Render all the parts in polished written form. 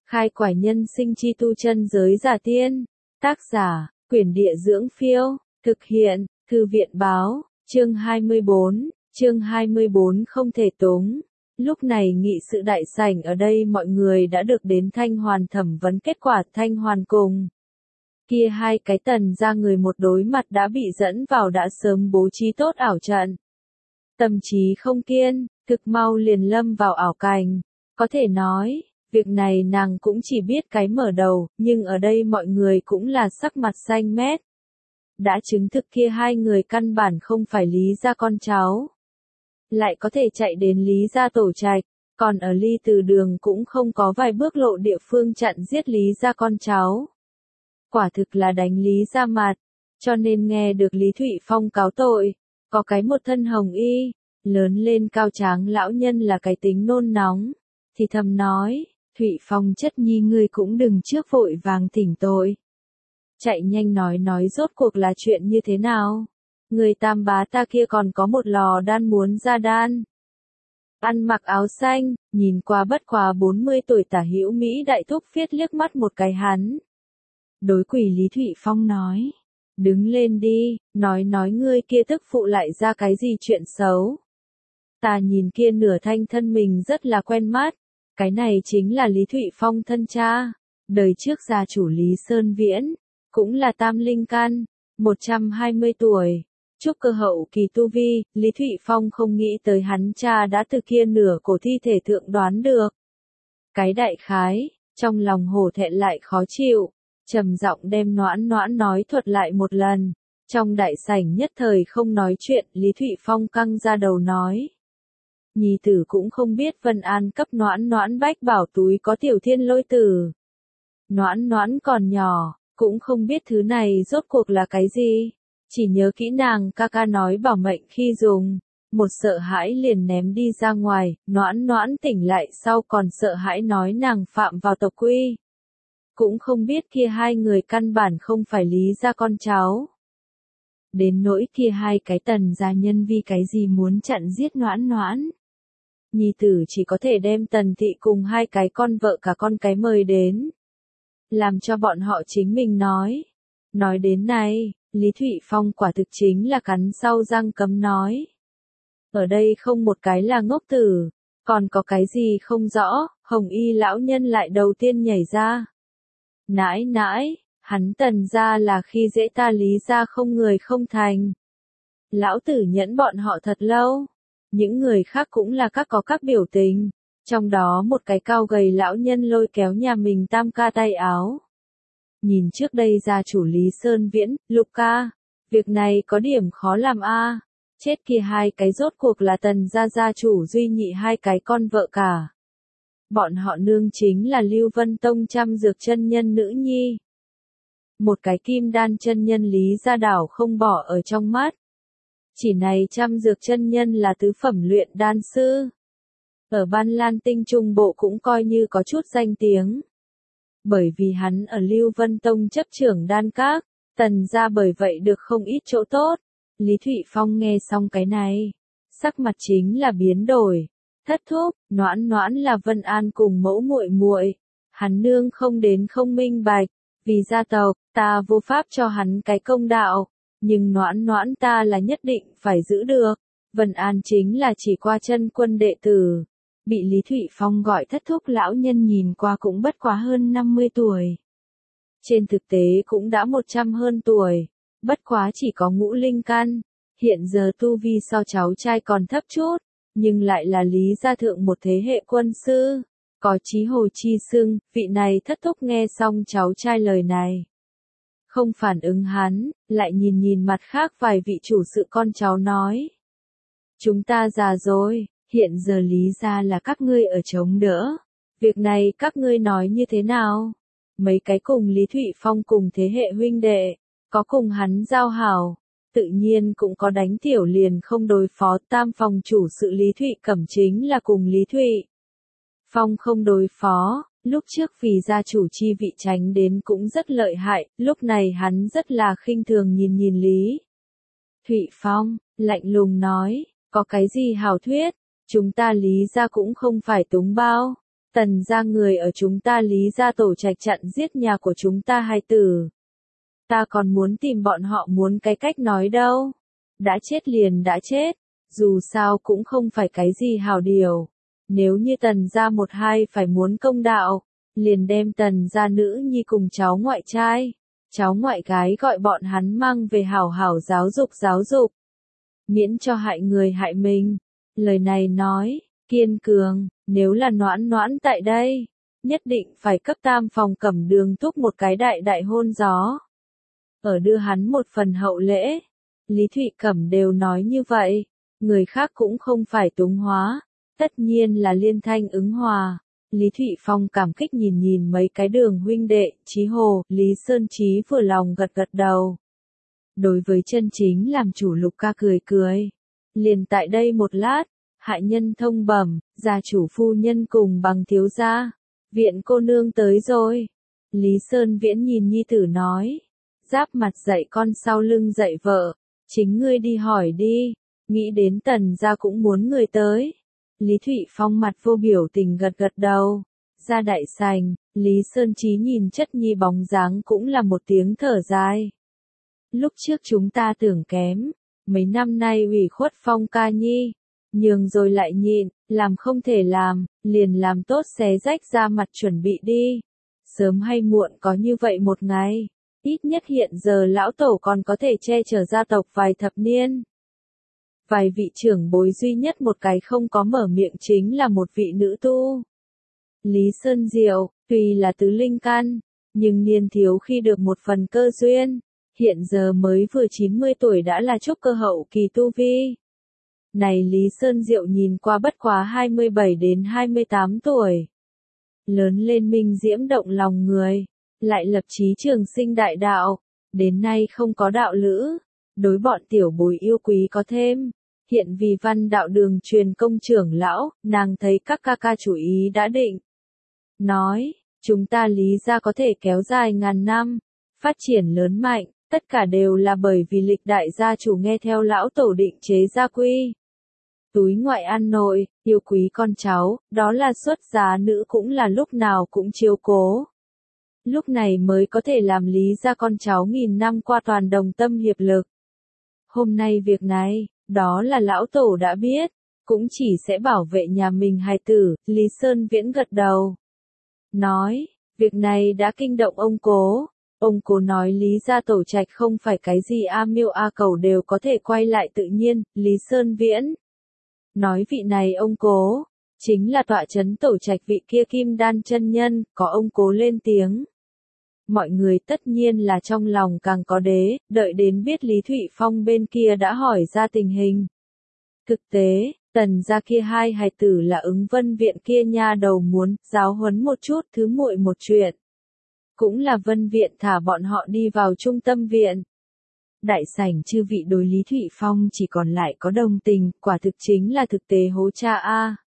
Khai quải nhân sinh chi tu chân giới giả tiên. Tác giả, Quyển Địa Dưỡng Phiêu. Thực hiện, Thư viện Báo. Chương 24. Chương 24 không thể túng. Lúc này nghị sự đại sảnh ở đây mọi người đã được đến Thanh Hoàn thẩm vấn kết quả. Thanh Hoàn cùng kia hai cái tần ra người một đối mặt đã bị dẫn vào đã sớm bố trí tốt ảo trận. Tâm trí không kiên, thực mau liền lâm vào ảo cảnh. Có thể nói, việc này nàng cũng chỉ biết cái mở đầu, nhưng ở đây mọi người cũng là sắc mặt xanh mét. Đã chứng thực kia hai người căn bản không phải Lý gia con cháu. Lại có thể chạy đến Lý gia tổ trạch, còn ở ly từ đường cũng không có vài bước lộ địa phương chặn giết Lý gia con cháu. Quả thực là đánh Lý gia mặt, cho nên nghe được Lý Thụy Phong cáo tội, có cái một thân hồng y, lớn lên cao tráng lão nhân là cái tính nôn nóng, thì thầm nói, Thụy Phong chất nhi ngươi cũng đừng trước vội vàng thỉnh tội. Chạy nhanh nói rốt cuộc là chuyện như thế nào? Người tam bá ta kia còn có một lò đan muốn ra đan. Ăn mặc áo xanh, nhìn qua bất quá 40 tuổi tả hữu Mỹ đại thúc phiết liếc mắt một cái hắn. Đối quỷ Lý Thụy Phong nói, đứng lên đi, nói ngươi kia tức phụ lại ra cái gì chuyện xấu. Ta nhìn kia nửa thanh thân mình rất là quen mắt, cái này chính là Lý Thụy Phong thân cha, đời trước gia chủ Lý Sơn Viễn, cũng là tam linh căn, 120 tuổi, trúc cơ hậu kỳ tu vi. Lý Thụy Phong không nghĩ tới hắn cha đã từ kia nửa cổ thi thể thượng đoán được. Cái đại khái, trong lòng hổ thẹn lại khó chịu, trầm giọng đem Noãn nói thuật lại một lần. Trong đại sảnh nhất thời không nói chuyện, Lý Thụy Phong căng ra đầu nói. Nhi tử cũng không biết Vân An cấp Noãn bách bảo túi có tiểu thiên lôi tử. Noãn còn nhỏ, cũng không biết thứ này rốt cuộc là cái gì. Chỉ nhớ kỹ nàng ca nói bảo mệnh khi dùng. Một sợ hãi liền ném đi ra ngoài, Noãn tỉnh lại sau còn sợ hãi nói nàng phạm vào tộc quy. Cũng không biết kia hai người căn bản không phải Lý gia con cháu. Đến nỗi kia hai cái tần gia nhân vì cái gì muốn chặn giết Noãn. Nhi tử chỉ có thể đem Tần thị cùng hai cái con vợ cả con cái mời đến. Làm cho bọn họ chính mình nói. Nói đến này, Lý Thụy Phong quả thực chính là cắn sau răng cấm nói. Ở đây không một cái là ngốc tử, còn có cái gì không rõ, hồng y lão nhân lại đầu tiên nhảy ra. Nãi, hắn Tần gia là khi dễ ta Lý gia không người không thành. Lão tử nhẫn bọn họ thật lâu. Những người khác cũng là có các biểu tình, trong đó một cái cao gầy lão nhân lôi kéo nhà mình tam ca tay áo. Nhìn trước đây gia chủ Lý Sơn Viễn, Lục ca, việc này có điểm khó làm a. Chết kia hai cái rốt cuộc là Tần gia chủ duy nhị hai cái con vợ cả. Bọn họ nương chính là Lưu Vân Tông trăm dược chân nhân nữ nhi. Một cái kim đan chân nhân Lý gia đảo không bỏ ở trong mắt. Chỉ này trăm dược chân nhân là tứ phẩm luyện đan sư. Ở Ban Lan Tinh Trung Bộ cũng coi như có chút danh tiếng. Bởi vì hắn ở Lưu Vân Tông chấp trưởng đan các, Tần gia bởi vậy được không ít chỗ tốt. Lý Thụy Phong nghe xong cái này, sắc mặt chính là biến đổi. Thất thúc, Noãn là Vân An cùng mẫu muội, hắn nương không đến không minh bạch, vì gia tộc, ta vô pháp cho hắn cái công đạo. Nhưng Noãn ta là nhất định phải giữ được. Vân An chính là chỉ qua chân quân đệ tử. Bị Lý Thụy Phong gọi thất thúc lão nhân nhìn qua cũng bất quá hơn 50 tuổi. Trên thực tế cũng đã 100 hơn tuổi. Bất quá chỉ có ngũ linh căn. Hiện giờ tu vi so cháu trai còn thấp chút. Nhưng lại là Lý gia thượng một thế hệ quân sư. Có chí hồ chi xưng. Vị này thất thúc nghe xong cháu trai lời này. Không phản ứng hắn, lại nhìn mặt khác vài vị chủ sự con cháu nói. Chúng ta già rồi, hiện giờ Lý gia là các ngươi ở chống đỡ. Việc này các ngươi nói như thế nào? Mấy cái cùng Lý Thụy Phong cùng thế hệ huynh đệ, có cùng hắn giao hảo, tự nhiên cũng có đánh tiểu liền không đối phó. Tam phòng chủ sự Lý Thụy Cẩm chính là cùng Lý Thụy Phong không đối phó. Lúc trước vì gia chủ chi vị tránh đến cũng rất lợi hại, lúc này hắn rất là khinh thường nhìn Lý Thụy Phong, lạnh lùng nói, có cái gì hảo thuyết, chúng ta Lý gia cũng không phải túng bao, Tần gia người ở chúng ta Lý gia tổ trạch chặn giết nhà của chúng ta hài tử. Ta còn muốn tìm bọn họ muốn cái cách nói đâu. Đã chết liền đã chết, dù sao cũng không phải cái gì hảo điều. Nếu như tần gia một hai phải muốn công đạo, liền đem tần gia nữ nhi cùng cháu ngoại trai, cháu ngoại gái gọi bọn hắn mang về hảo hảo giáo dục. Miễn cho hại người hại mình. Lời này nói, kiên cường, nếu là Noãn Noãn tại đây, nhất định phải cấp Tam Phòng Cẩm Đường thúc một cái đại hôn gió. Ở đưa hắn một phần hậu lễ. Lý Thụy Cẩm đều nói như vậy, người khác cũng không phải túng hóa, tất nhiên là liên thanh ứng hòa. Lý Thụy Phong cảm kích nhìn mấy cái Đường huynh đệ, Chí Hồ, Lý Sơn Chí vừa lòng gật đầu. Đối với chân chính làm chủ Lục ca cười. Liền tại đây một lát, hại nhân thông bẩm, gia chủ phu nhân cùng bằng thiếu gia, viện cô nương tới rồi. Lý Sơn Viễn nhìn nhi tử nói, giáp mặt dạy con sau lưng dạy vợ, chính ngươi đi hỏi đi, nghĩ đến Tần gia cũng muốn người tới. Lý Thụy Phong mặt vô biểu tình gật đầu. Ra đại sảnh, Lý Sơn Chí nhìn chất nhi bóng dáng cũng là một tiếng thở dài. Lúc trước chúng ta tưởng kém, mấy năm nay ủy khuất Phong ca nhi, nhường rồi lại nhịn, làm không thể làm, liền làm tốt xé rách ra mặt chuẩn bị đi. Sớm hay muộn có như vậy một ngày, ít nhất hiện giờ lão tổ còn có thể che chở gia tộc vài thập niên. Vài vị trưởng bối duy nhất một cái không có mở miệng chính là một vị nữ tu. Lý Sơn Diệu, tuy là tứ linh căn, nhưng niên thiếu khi được một phần cơ duyên, hiện giờ mới vừa 90 tuổi đã là trúc cơ hậu kỳ tu vi. Này Lý Sơn Diệu nhìn qua bất quá 27 đến 28 tuổi. Lớn lên minh diễm động lòng người, lại lập chí trường sinh đại đạo, đến nay không có đạo lữ, đối bọn tiểu bối yêu quý có thêm. Hiện vì Văn Đạo Đường truyền công trưởng lão, nàng thấy các ca chủ ý đã định. Nói, chúng ta Lý gia có thể kéo dài ngàn năm, phát triển lớn mạnh, tất cả đều là bởi vì lịch đại gia chủ nghe theo lão tổ định chế gia quy. Túi ngoại an nội, yêu quý con cháu, đó là xuất giá nữ cũng là lúc nào cũng chiếu cố. Lúc này mới có thể làm Lý gia con cháu nghìn năm qua toàn đồng tâm hiệp lực. Hôm nay việc này, đó là lão tổ đã biết, cũng chỉ sẽ bảo vệ nhà mình hài tử. Lý Sơn Viễn gật đầu. Nói, việc này đã kinh động ông cố. Ông cố nói Lý gia tổ trạch không phải cái gì a miêu a cầu đều có thể quay lại tự nhiên. Lý Sơn Viễn nói vị này ông cố, chính là tọa chấn tổ trạch vị kia Kim Đan chân nhân, có ông cố lên tiếng. Mọi người tất nhiên là trong lòng càng có đế, đợi đến biết Lý Thụy Phong bên kia đã hỏi ra tình hình. Thực tế, Tần gia kia hai hài tử là Ứng Vân viện kia nha đầu muốn giáo huấn một chút thứ muội một chuyện. Cũng là Vân viện thả bọn họ đi vào trung tâm viện. Đại sảnh chư vị đối Lý Thụy Phong chỉ còn lại có đồng tình, quả thực chính là thực tế hố cha a.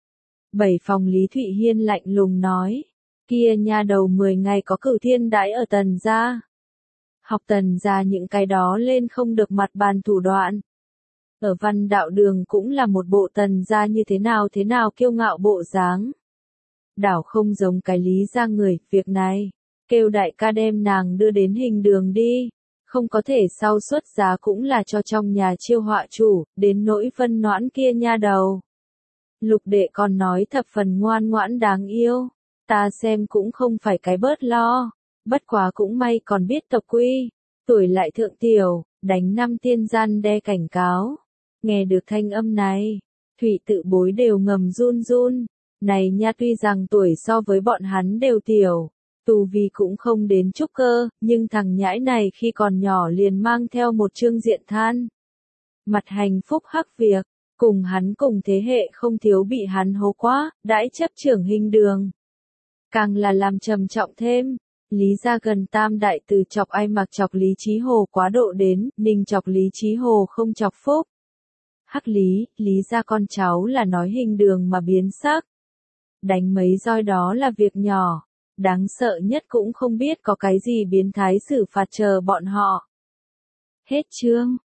Bảy phòng Lý Thụy Hiên lạnh lùng nói, kia nha đầu 10 ngày có cửu thiên đãi ở Tần gia. Học Tần gia những cái đó lên không được mặt bàn thủ đoạn. Ở Văn Đạo Đường cũng là một bộ Tần gia như thế nào kiêu ngạo bộ dáng. Đảo không giống cái Lý gia người, việc này, kêu đại ca đem nàng đưa đến Hình Đường đi. Không có thể sau xuất giá cũng là cho trong nhà chiêu họa chủ, đến nỗi Vân Noãn kia nha đầu. Lục đệ còn nói thập phần ngoan ngoãn đáng yêu, ta xem cũng không phải cái bớt lo, bất quá cũng may còn biết tộc quy, tuổi lại thượng tiểu, đánh năm tiên gian đe cảnh cáo. Nghe được thanh âm này, Thủy tự bối đều ngầm run, này nha tuy rằng tuổi so với bọn hắn đều tiểu. Tu vi cũng không đến trúc cơ, nhưng thằng nhãi này khi còn nhỏ liền mang theo một chương diện than. Mặt hành phúc hắc việc, cùng hắn cùng thế hệ không thiếu bị hắn hố quá, đãi chấp trưởng Hình Đường. Càng là làm trầm trọng thêm, Lý gia gần tam đại từ chọc ai mặc chọc Lý Chí Hồ quá độ đến, ninh chọc Lý Chí Hồ không chọc phúc. Hắc Lý gia con cháu là nói Hình Đường mà biến sắc. Đánh mấy roi đó là việc nhỏ. Đáng sợ nhất cũng không biết có cái gì biến thái xử phạt chờ bọn họ. Hết chương.